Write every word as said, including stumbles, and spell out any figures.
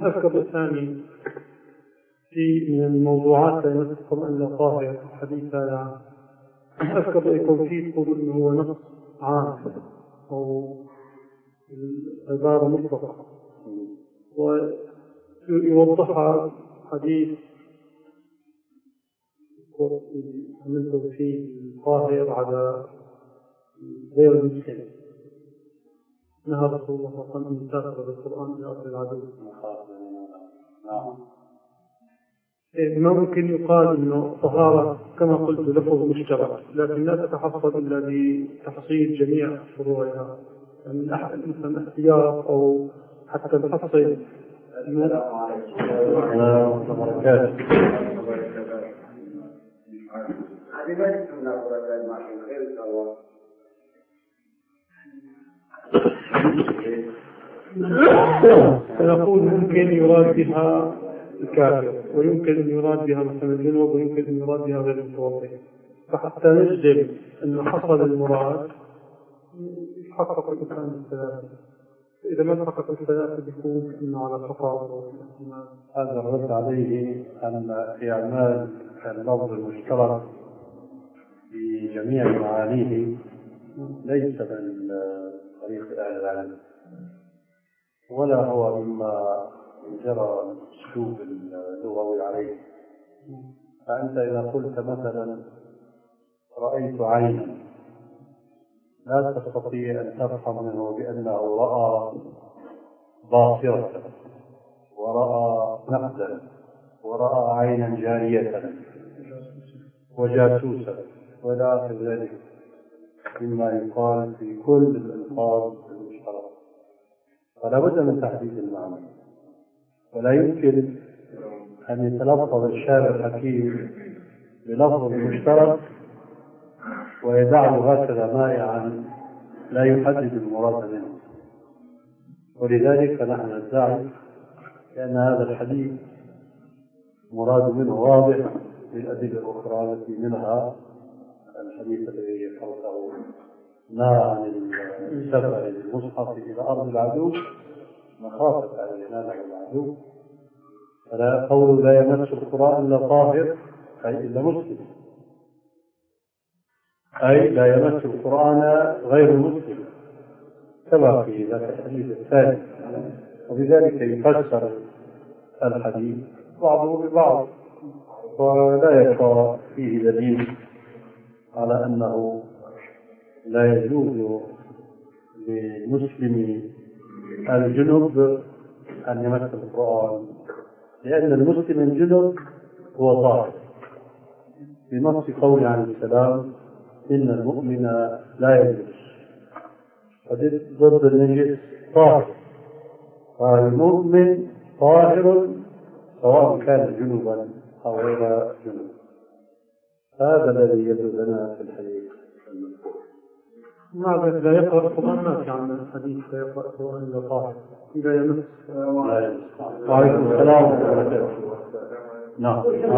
أذكر الثاني في من الموضوعات لا يمس القرآن إلا طاهر الحديث هذا. أذكر يكون فيه تقول إنه هو نص عام أو العبارة مطلقة ويوضحها حديث عملته فيه طاهر على غير المسلم. نهى رسول الله صلى الله عليه وسلم أن يسافر بالقرآن إلى أرض العدو. ما ممكن يقال إنه الطهارة كما قلت لفظ مشترك، لكن لا تتحصل إلا بتحصيل جميع فروعها، يعني مثلا احتياط أو حتى تحصل. السلام عليكم وبركاته. فنقول ممكن يراد بها الكافر، ويمكن أن يراد بها مثلا الجنوب، ويمكن أن يراد بها غير المتوضئ، فحتى نجزم أن حصل المراد يحقق الإنسان الثلاثة. إذا ما تحقق الثلاثة بيكون إنه على خطأ. هذا الرد عليه أن إعمال اللفظ المشترك في جميع معانيه ليس من طريق أهل العلم، ولا هو مما جرى الأسلوب اللغوي عليه. فأنت إذا قلت مثلا رأيت عينا، لا تستطيع أن تفهم منه بأنه رأى باصرة ورأى نقدا ورأى عينا جارية وجاسوسا وإلى آخر ذلك مما يقال في كل الألفاظ المشتركة. فلا بد من تحديد المعنى، ولا يمكن أن يتلفظ الشارع الحكيم بلفظ مشترك ويدعه هكذا مائعا لا يحدد المراد منه. ولذلك فنحن ندعي لأن هذا الحديث مراد منه واضح بالأدلة الأخرى التي منها الحديث الذي ذكرته نهى عن السفر المصحف إلى أرض العدو مخافة أن يناله العدو. فلا قول لا يمس القرآن إلا طاهر أي إلا مسلم، أي لا يمس القرآن غير مسلم كما في ذاك الحديث الثاني. وبذلك يفسر الحديث بعضه ببعض، ولا يبقى فيه دليل على أنه لا يجوز للمسلم الجنب أن يمس القرآن، لأن المسلم الجنب هو طاهر بنص قول عليه السلام إن المؤمن لا يجوز، ضد النجس طاهر. فالمؤمن طاهر سواء كان جنبا أو غير جنب. هذا الذي يدل لنا في الحديث المذكور. ماذا لا يقرأ القرآن؟ ما في عندنا الحديث لا يقرأ القرآن إلا طاهر إذا يمس. وعليكم السلام ورحمة الله. نعم.